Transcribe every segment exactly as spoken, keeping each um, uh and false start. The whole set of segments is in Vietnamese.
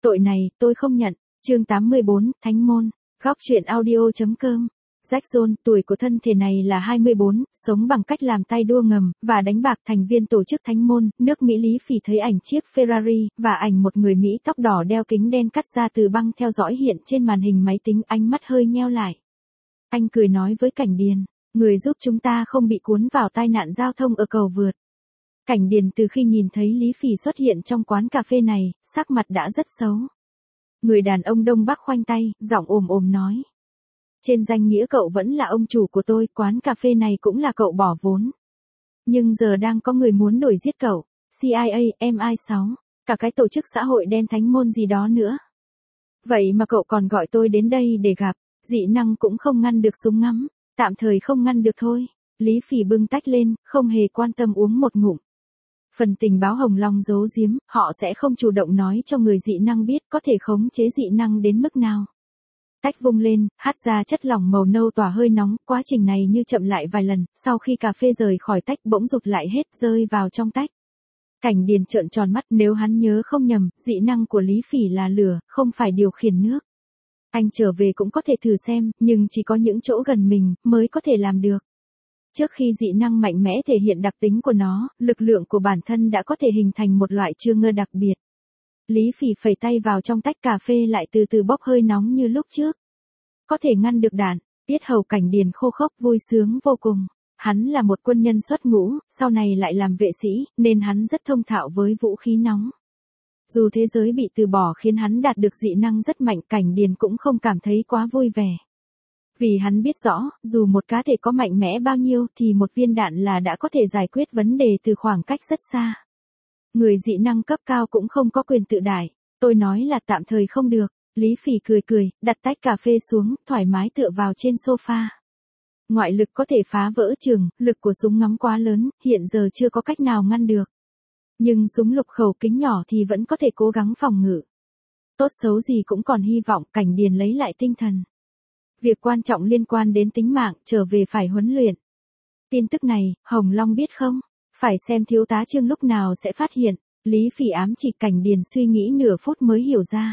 Tội này, tôi không nhận. Chương tám mươi bốn, Thánh môn. Góc truyện audio.com. Jack John, tuổi của thân thể này là hai mươi bốn, sống bằng cách làm tay đua ngầm, và đánh bạc, thành viên tổ chức Thánh môn, nước Mỹ. Lý Phỉ thấy ảnh chiếc Ferrari, và ảnh một người Mỹ tóc đỏ đeo kính đen cắt ra từ băng theo dõi hiện trên màn hình máy tính, ánh mắt hơi nheo lại. Anh cười nói với Cảnh Điền, người giúp chúng ta không bị cuốn vào tai nạn giao thông ở cầu vượt. Cảnh Điền từ khi nhìn thấy Lý Phỉ xuất hiện trong quán cà phê này, sắc mặt đã rất xấu. Người đàn ông Đông Bắc khoanh tay, giọng ồm ồm nói. Trên danh nghĩa cậu vẫn là ông chủ của tôi, quán cà phê này cũng là cậu bỏ vốn. Nhưng giờ đang có người muốn đuổi giết cậu, C I A, M I sáu, cả cái tổ chức xã hội đen Thánh môn gì đó nữa. Vậy mà cậu còn gọi tôi đến đây để gặp, dị năng cũng không ngăn được súng ngắm, tạm thời không ngăn được thôi. Lý Phỉ bưng tách lên, không hề quan tâm uống một ngụm. Phần tình báo Hồng Long giấu giếm, họ sẽ không chủ động nói cho người dị năng biết có thể khống chế dị năng đến mức nào. Tách vung lên, hát ra chất lỏng màu nâu tỏa hơi nóng, quá trình này như chậm lại vài lần, sau khi cà phê rời khỏi tách bỗng rụt lại hết rơi vào trong tách. Cảnh Điền trợn tròn mắt, nếu hắn nhớ không nhầm, dị năng của Lý Phỉ là lửa, không phải điều khiển nước. Anh trở về cũng có thể thử xem, nhưng chỉ có những chỗ gần mình mới có thể làm được. Trước khi dị năng mạnh mẽ thể hiện đặc tính của nó, lực lượng của bản thân đã có thể hình thành một loại trương ngơ đặc biệt. Lý Phỉ phẩy tay vào trong tách cà phê lại từ từ bốc hơi nóng như lúc trước. Có thể ngăn được đạn, tiết hầu Cảnh Điền khô khốc vui sướng vô cùng. Hắn là một quân nhân xuất ngũ, sau này lại làm vệ sĩ, nên hắn rất thông thạo với vũ khí nóng. Dù thế giới bị từ bỏ khiến hắn đạt được dị năng rất mạnh, Cảnh Điền cũng không cảm thấy quá vui vẻ. Vì hắn biết rõ, dù một cá thể có mạnh mẽ bao nhiêu thì một viên đạn là đã có thể giải quyết vấn đề từ khoảng cách rất xa. Người dị năng cấp cao cũng không có quyền tự đại. Tôi nói là tạm thời không được. Lý Phỉ cười cười, đặt tách cà phê xuống, thoải mái tựa vào trên sofa. Ngoại lực có thể phá vỡ trường, lực của súng ngắm quá lớn, hiện giờ chưa có cách nào ngăn được. Nhưng súng lục khẩu kính nhỏ thì vẫn có thể cố gắng phòng ngự. Tốt xấu gì cũng còn hy vọng. Cảnh Điền lấy lại tinh thần. Việc quan trọng liên quan đến tính mạng, trở về phải huấn luyện. Tin tức này, Hồng Long biết không? Phải xem thiếu tá Trương lúc nào sẽ phát hiện. Lý Phỉ ám chỉ. Cảnh Điền suy nghĩ nửa phút mới hiểu ra.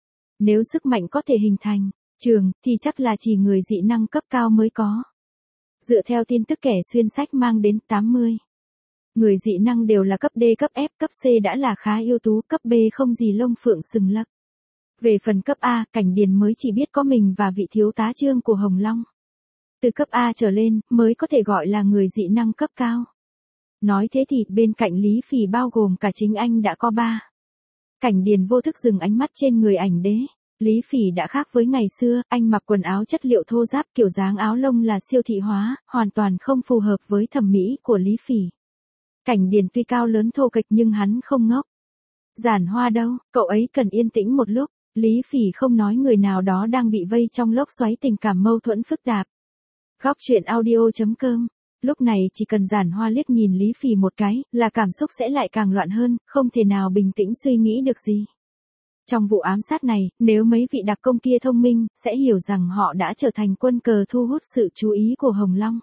Nếu sức mạnh có thể hình thành trường, thì chắc là chỉ người dị năng cấp cao mới có. Dựa theo tin tức kẻ xuyên sách mang đến tám mươi. Người dị năng đều là cấp D, cấp F, cấp C đã là khá ưu tú, cấp B không gì lông phượng sừng lắc. Về phần cấp A, Cảnh Điền mới chỉ biết có mình và vị thiếu tá Trương của Hồng Long. Từ cấp A trở lên, mới có thể gọi là người dị năng cấp cao. Nói thế thì, bên cạnh Lý Phỉ bao gồm cả chính anh đã có ba. Cảnh Điền vô thức dừng ánh mắt trên người ảnh đế. Lý Phỉ đã khác với ngày xưa, anh mặc quần áo chất liệu thô ráp, kiểu dáng áo lông là siêu thị hóa, hoàn toàn không phù hợp với thẩm mỹ của Lý Phỉ. Cảnh Điền tuy cao lớn thô kệch nhưng hắn không ngốc. Giản Hoa đâu, cậu ấy cần yên tĩnh một lúc. Lý Phỉ không nói, người nào đó đang bị vây trong lốc xoáy tình cảm mâu thuẫn phức tạp. Góc truyện audio.com. Lúc này chỉ cần Giản Hoa liếc nhìn Lý Phỉ một cái, là cảm xúc sẽ lại càng loạn hơn, không thể nào bình tĩnh suy nghĩ được gì. Trong vụ ám sát này, nếu mấy vị đặc công kia thông minh, sẽ hiểu rằng họ đã trở thành quân cờ thu hút sự chú ý của Hồng Long.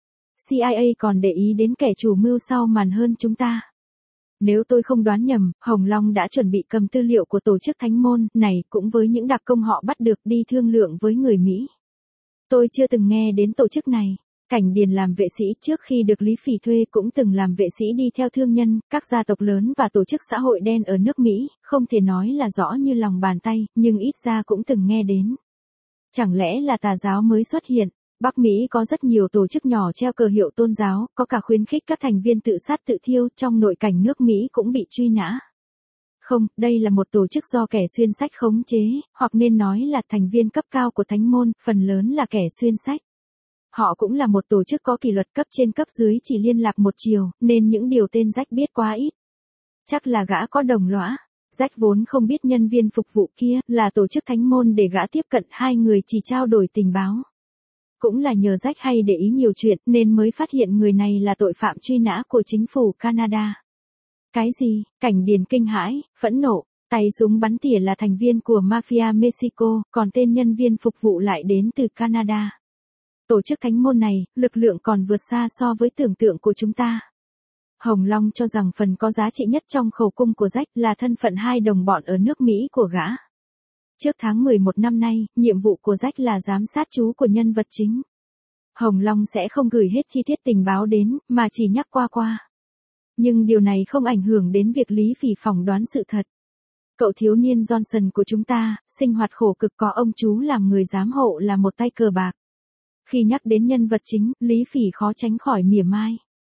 C I A còn để ý đến kẻ chủ mưu sau màn hơn chúng ta. Nếu tôi không đoán nhầm, Hồng Long đã chuẩn bị cầm tư liệu của tổ chức Thánh môn này cũng với những đặc công họ bắt được đi thương lượng với người Mỹ. Tôi chưa từng nghe đến tổ chức này. Cảnh Điền làm vệ sĩ trước khi được Lý Phỉ thuê, cũng từng làm vệ sĩ đi theo thương nhân, các gia tộc lớn và tổ chức xã hội đen ở nước Mỹ, không thể nói là rõ như lòng bàn tay, nhưng ít ra cũng từng nghe đến. Chẳng lẽ là tà giáo mới xuất hiện? Bắc Mỹ có rất nhiều tổ chức nhỏ treo cờ hiệu tôn giáo, có cả khuyến khích các thành viên tự sát tự thiêu, trong nội cảnh nước Mỹ cũng bị truy nã. Không, đây là một tổ chức do kẻ xuyên sách khống chế, hoặc nên nói là thành viên cấp cao của Thánh môn, phần lớn là kẻ xuyên sách. Họ cũng là một tổ chức có kỷ luật, cấp trên cấp dưới chỉ liên lạc một chiều, nên những điều tên Jack biết quá ít. Chắc là gã có đồng lõa. Jack vốn không biết nhân viên phục vụ kia là tổ chức Thánh môn để gã tiếp cận, hai người chỉ trao đổi tình báo. Cũng là nhờ Jack hay để ý nhiều chuyện nên mới phát hiện người này là tội phạm truy nã của chính phủ Canada. Cái gì? Cảnh Điền kinh hãi, phẫn nộ, tay súng bắn tỉa là thành viên của Mafia Mexico, còn tên nhân viên phục vụ lại đến từ Canada. Tổ chức Thánh môn này, lực lượng còn vượt xa so với tưởng tượng của chúng ta. Hồng Long cho rằng phần có giá trị nhất trong khẩu cung của Jack là thân phận hai đồng bọn ở nước Mỹ của gã. Trước tháng mười một năm nay, nhiệm vụ của Jack là giám sát chú của nhân vật chính. Hồng Long sẽ không gửi hết chi tiết tình báo đến, mà chỉ nhắc qua qua. Nhưng điều này không ảnh hưởng đến việc Lý Phỉ phỏng đoán sự thật. Cậu thiếu niên Johnson của chúng ta, sinh hoạt khổ cực có ông chú làm người giám hộ là một tay cờ bạc. Khi nhắc đến nhân vật chính, Lý Phỉ khó tránh khỏi mỉa mai.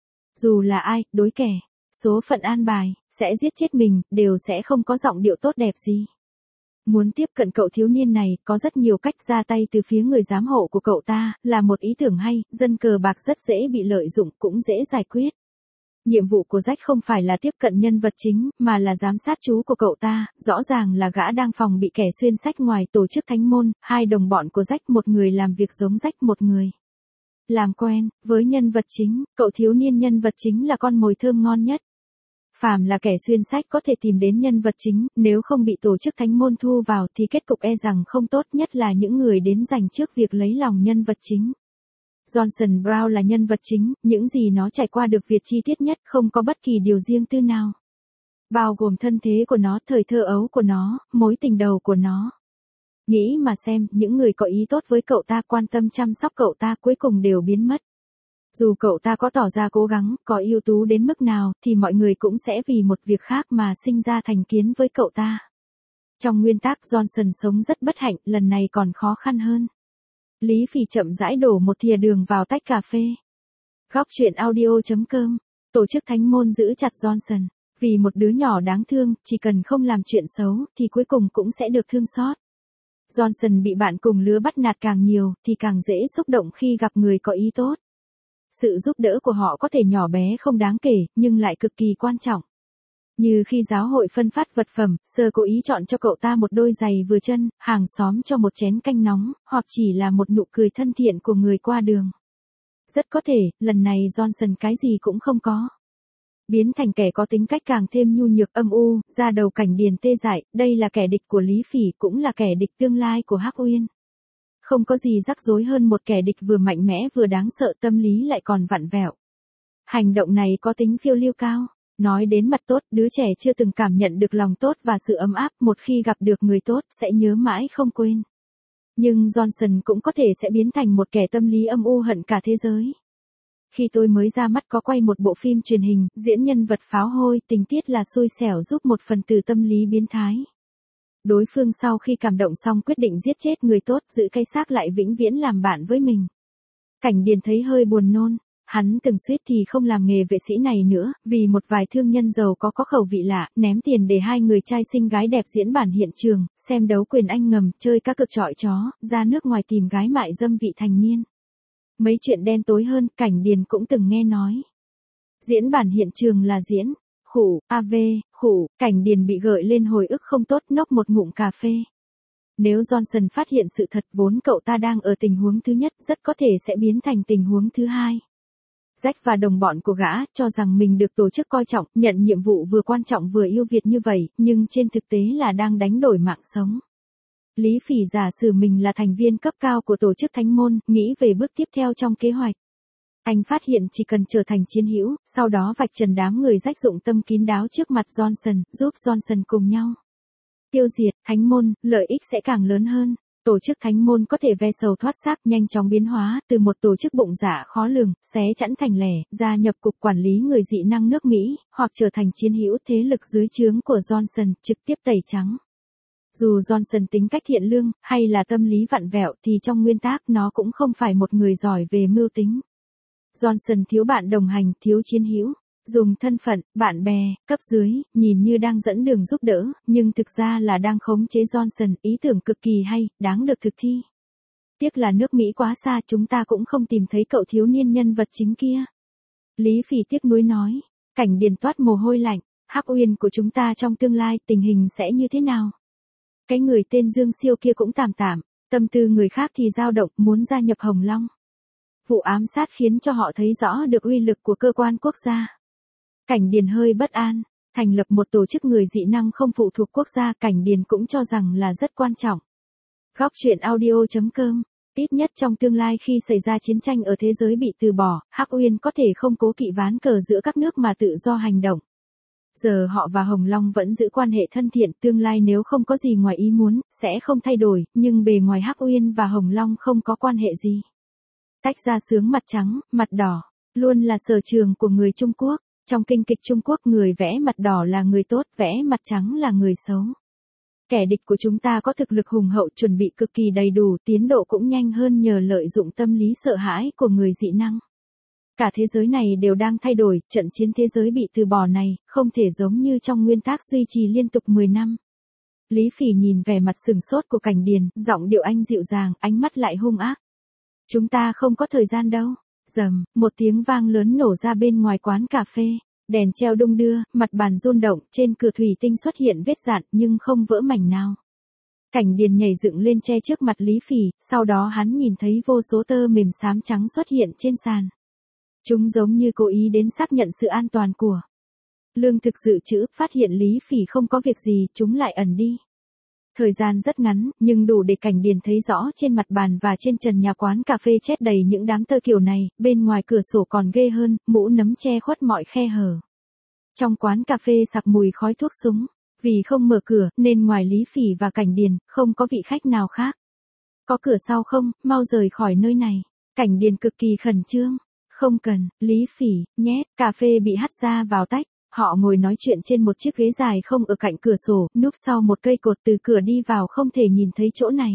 Dù là ai, đối kẻ, số phận an bài, sẽ giết chết mình, đều sẽ không có giọng điệu tốt đẹp gì. Muốn tiếp cận cậu thiếu niên này, có rất nhiều cách ra tay từ phía người giám hộ của cậu ta, là một ý tưởng hay, dân cờ bạc rất dễ bị lợi dụng, cũng dễ giải quyết. Nhiệm vụ của Jack không phải là tiếp cận nhân vật chính, mà là giám sát chú của cậu ta, rõ ràng là gã đang phòng bị kẻ xuyên sách ngoài tổ chức thánh môn, hai đồng bọn của Jack, một người làm việc giống Jack, một người làm quen với nhân vật chính, cậu thiếu niên nhân vật chính là con mồi thơm ngon nhất. Phàm là kẻ xuyên sách có thể tìm đến nhân vật chính, nếu không bị tổ chức thánh môn thu vào thì kết cục e rằng không tốt, nhất là những người đến dành trước việc lấy lòng nhân vật chính. Johnson Brown là nhân vật chính, những gì nó trải qua được việc chi tiết nhất, không có bất kỳ điều riêng tư nào. Bao gồm thân thế của nó, thời thơ ấu của nó, mối tình đầu của nó. Nghĩ mà xem, những người có ý tốt với cậu ta, quan tâm chăm sóc cậu ta, cuối cùng đều biến mất. Dù cậu ta có tỏ ra cố gắng, có ưu tú đến mức nào, thì mọi người cũng sẽ vì một việc khác mà sinh ra thành kiến với cậu ta. Trong nguyên tắc, Johnson sống rất bất hạnh, lần này còn khó khăn hơn. Lý Phỉ chậm rãi đổ một thìa đường vào tách cà phê. Góc truyện audio chấm com. Tổ chức thánh môn giữ chặt Johnson. Vì một đứa nhỏ đáng thương, chỉ cần không làm chuyện xấu, thì cuối cùng cũng sẽ được thương xót. Johnson bị bạn cùng lứa bắt nạt càng nhiều, thì càng dễ xúc động khi gặp người có ý tốt. Sự giúp đỡ của họ có thể nhỏ bé không đáng kể, nhưng lại cực kỳ quan trọng. Như khi giáo hội phân phát vật phẩm, Sơ cố ý chọn cho cậu ta một đôi giày vừa chân, hàng xóm cho một chén canh nóng, hoặc chỉ là một nụ cười thân thiện của người qua đường. Rất có thể, lần này Johnson cái gì cũng không có. Biến thành kẻ có tính cách càng thêm nhu nhược, âm u, ra đầu Cảnh Điền tê dại, đây là kẻ địch của Lý Phỉ, cũng là kẻ địch tương lai của Hắc Uyên. Không có gì rắc rối hơn một kẻ địch vừa mạnh mẽ vừa đáng sợ, tâm lý lại còn vặn vẹo. Hành động này có tính phiêu lưu cao. Nói đến mặt tốt, đứa trẻ chưa từng cảm nhận được lòng tốt và sự ấm áp, một khi gặp được người tốt, sẽ nhớ mãi không quên. Nhưng Johnson cũng có thể sẽ biến thành một kẻ tâm lý âm u hận cả thế giới. Khi tôi mới ra mắt có quay một bộ phim truyền hình, diễn nhân vật pháo hôi, tình tiết là xui xẻo giúp một phần tử tâm lý biến thái. Đối phương sau khi cảm động xong quyết định giết chết người tốt, giữ cái xác lại vĩnh viễn làm bạn với mình. Cảnh Điền thấy hơi buồn nôn. Hắn từng suýt thì không làm nghề vệ sĩ này nữa, vì một vài thương nhân giàu có có khẩu vị lạ, ném tiền để hai người trai xinh gái đẹp diễn bản hiện trường, xem đấu quyền anh ngầm, chơi cá cược chọi chó, ra nước ngoài tìm gái mại dâm vị thành niên. Mấy chuyện đen tối hơn, Cảnh Điền cũng từng nghe nói. Diễn bản hiện trường là diễn, khủ, av, khủ, Cảnh Điền bị gợi lên hồi ức không tốt, nốc một ngụm cà phê. Nếu Johnson phát hiện sự thật, vốn cậu ta đang ở tình huống thứ nhất, rất có thể sẽ biến thành tình huống thứ hai. Jack và đồng bọn của gã cho rằng mình được tổ chức coi trọng, nhận nhiệm vụ vừa quan trọng vừa yêu Việt như vậy, nhưng trên thực tế là đang đánh đổi mạng sống. Lý Phỉ giả sử mình là thành viên cấp cao của tổ chức thánh môn, nghĩ về bước tiếp theo trong kế hoạch. Anh phát hiện chỉ cần trở thành chiến hữu, sau đó vạch trần đám người Jack dụng tâm kín đáo trước mặt Johnson, giúp Johnson cùng nhau tiêu diệt thánh môn, lợi ích sẽ càng lớn hơn. Tổ chức thánh môn có thể ve sầu thoát xác, nhanh chóng biến hóa từ một tổ chức bụng dạ khó lường, xé chẵn thành lẻ, gia nhập cục quản lý người dị năng nước Mỹ, hoặc trở thành chiến hữu thế lực dưới trướng của Johnson, trực tiếp tẩy trắng. Dù Johnson tính cách thiện lương, hay là tâm lý vặn vẹo, thì trong nguyên tắc nó cũng không phải một người giỏi về mưu tính. Johnson thiếu bạn đồng hành, thiếu chiến hữu. Dùng thân phận, bạn bè, cấp dưới, nhìn như đang dẫn đường giúp đỡ, nhưng thực ra là đang khống chế Johnson, ý tưởng cực kỳ hay, đáng được thực thi. Tiếc là nước Mỹ quá xa, chúng ta cũng không tìm thấy cậu thiếu niên nhân vật chính kia. Lý Phỉ tiếc nuối nói, Cảnh Điền toát mồ hôi lạnh, Hắc Uyên của chúng ta trong tương lai, tình hình sẽ như thế nào? Cái người tên Dương Siêu kia cũng tạm tạm, tâm tư người khác thì dao động, muốn gia nhập Hồng Long. Vụ ám sát khiến cho họ thấy rõ được uy lực của cơ quan quốc gia. Cảnh Điền hơi bất an, thành lập một tổ chức người dị năng không phụ thuộc quốc gia, Cảnh Điền cũng cho rằng là rất quan trọng. Góc truyện audio chấm com Ít nhất trong tương lai khi xảy ra chiến tranh ở thế giới bị từ bỏ, Hắc Uyên có thể không cố kỵ ván cờ giữa các nước mà tự do hành động. Giờ họ và Hồng Long vẫn giữ quan hệ thân thiện, tương lai nếu không có gì ngoài ý muốn, sẽ không thay đổi, nhưng bề ngoài Hắc Uyên và Hồng Long không có quan hệ gì. Tách ra sướng mặt trắng, mặt đỏ, luôn là sở trường của người Trung Quốc. Trong kinh kịch Trung Quốc người vẽ mặt đỏ là người tốt, vẽ mặt trắng là người xấu. Kẻ địch của chúng ta có thực lực hùng hậu, chuẩn bị cực kỳ đầy đủ, tiến độ cũng nhanh hơn nhờ lợi dụng tâm lý sợ hãi của người dị năng. Cả thế giới này đều đang thay đổi, trận chiến thế giới bị từ bỏ này, không thể giống như trong nguyên tắc duy trì liên tục mười năm. Lý Phỉ nhìn vẻ mặt sừng sốt của Cảnh Điền, giọng điệu anh dịu dàng, ánh mắt lại hung ác. Chúng ta không có thời gian đâu. Rầm, một tiếng vang lớn nổ ra bên ngoài quán cà phê. Đèn treo đung đưa, mặt bàn rung động, trên cửa thủy tinh xuất hiện vết dạn nhưng không vỡ mảnh nào. Cảnh Điền nhảy dựng lên che trước mặt Lý Phỉ, sau đó hắn nhìn thấy vô số tơ mềm xám trắng xuất hiện trên sàn. Chúng giống như cố ý đến xác nhận sự an toàn của lương thực dự trữ, phát hiện Lý Phỉ không có việc gì, chúng lại ẩn đi. Thời gian rất ngắn, nhưng đủ để Cảnh Điền thấy rõ trên mặt bàn và trên trần nhà quán cà phê chét đầy những đám tơ kiểu này, bên ngoài cửa sổ còn ghê hơn, mũ nấm che khuất mọi khe hở. Trong quán cà phê sặc mùi khói thuốc súng, vì không mở cửa, nên ngoài Lý Phỉ và Cảnh Điền, không có vị khách nào khác. Có cửa sau không, mau rời khỏi nơi này. Cảnh Điền cực kỳ khẩn trương. Không cần, Lý Phỉ, nhét, cà phê bị hắt ra vào tách. Họ ngồi nói chuyện trên một chiếc ghế dài không ở cạnh cửa sổ, núp sau một cây cột, từ cửa đi vào không thể nhìn thấy chỗ này.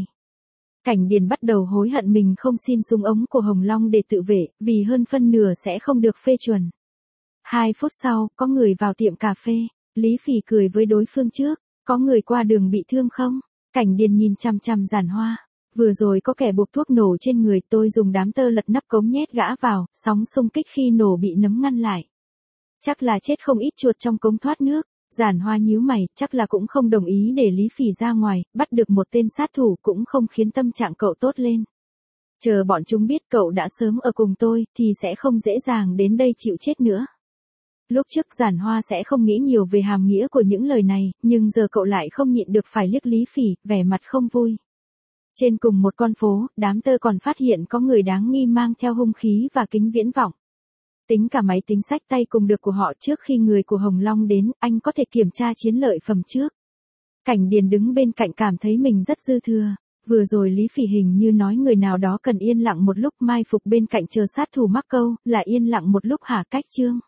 Cảnh Điền bắt đầu hối hận mình không xin súng ống của Hồng Long để tự vệ, vì hơn phân nửa sẽ không được phê chuẩn. Hai phút sau, có người vào tiệm cà phê. Lý Phỉ cười với đối phương trước. Có người qua đường bị thương không? Cảnh Điền nhìn chằm chằm Giản Hoa. Vừa rồi có kẻ buộc thuốc nổ trên người, tôi dùng đám tơ lật nắp cống nhét gã vào, sóng xung kích khi nổ bị nấm ngăn lại. Chắc là chết không ít chuột trong cống thoát nước. Giản Hoa nhíu mày, chắc là cũng không đồng ý để Lý Phỉ ra ngoài, bắt được một tên sát thủ cũng không khiến tâm trạng cậu tốt lên. Chờ bọn chúng biết cậu đã sớm ở cùng tôi, thì sẽ không dễ dàng đến đây chịu chết nữa. Lúc trước Giản Hoa sẽ không nghĩ nhiều về hàm nghĩa của những lời này, nhưng giờ cậu lại không nhịn được phải liếc Lý Phỉ, vẻ mặt không vui. Trên cùng một con phố, đám tơ còn phát hiện có người đáng nghi mang theo hung khí và kính viễn vọng. Tính cả máy tính xách tay cùng được của họ trước khi người của Hồng Long đến, anh có thể kiểm tra chiến lợi phẩm trước. Cảnh Điền đứng bên cạnh cảm thấy mình rất dư thừa. Vừa rồi Lý Phỉ hình như nói người nào đó cần yên lặng một lúc, mai phục bên cạnh chờ sát thủ mắc câu, là yên lặng một lúc hả? Cách chương.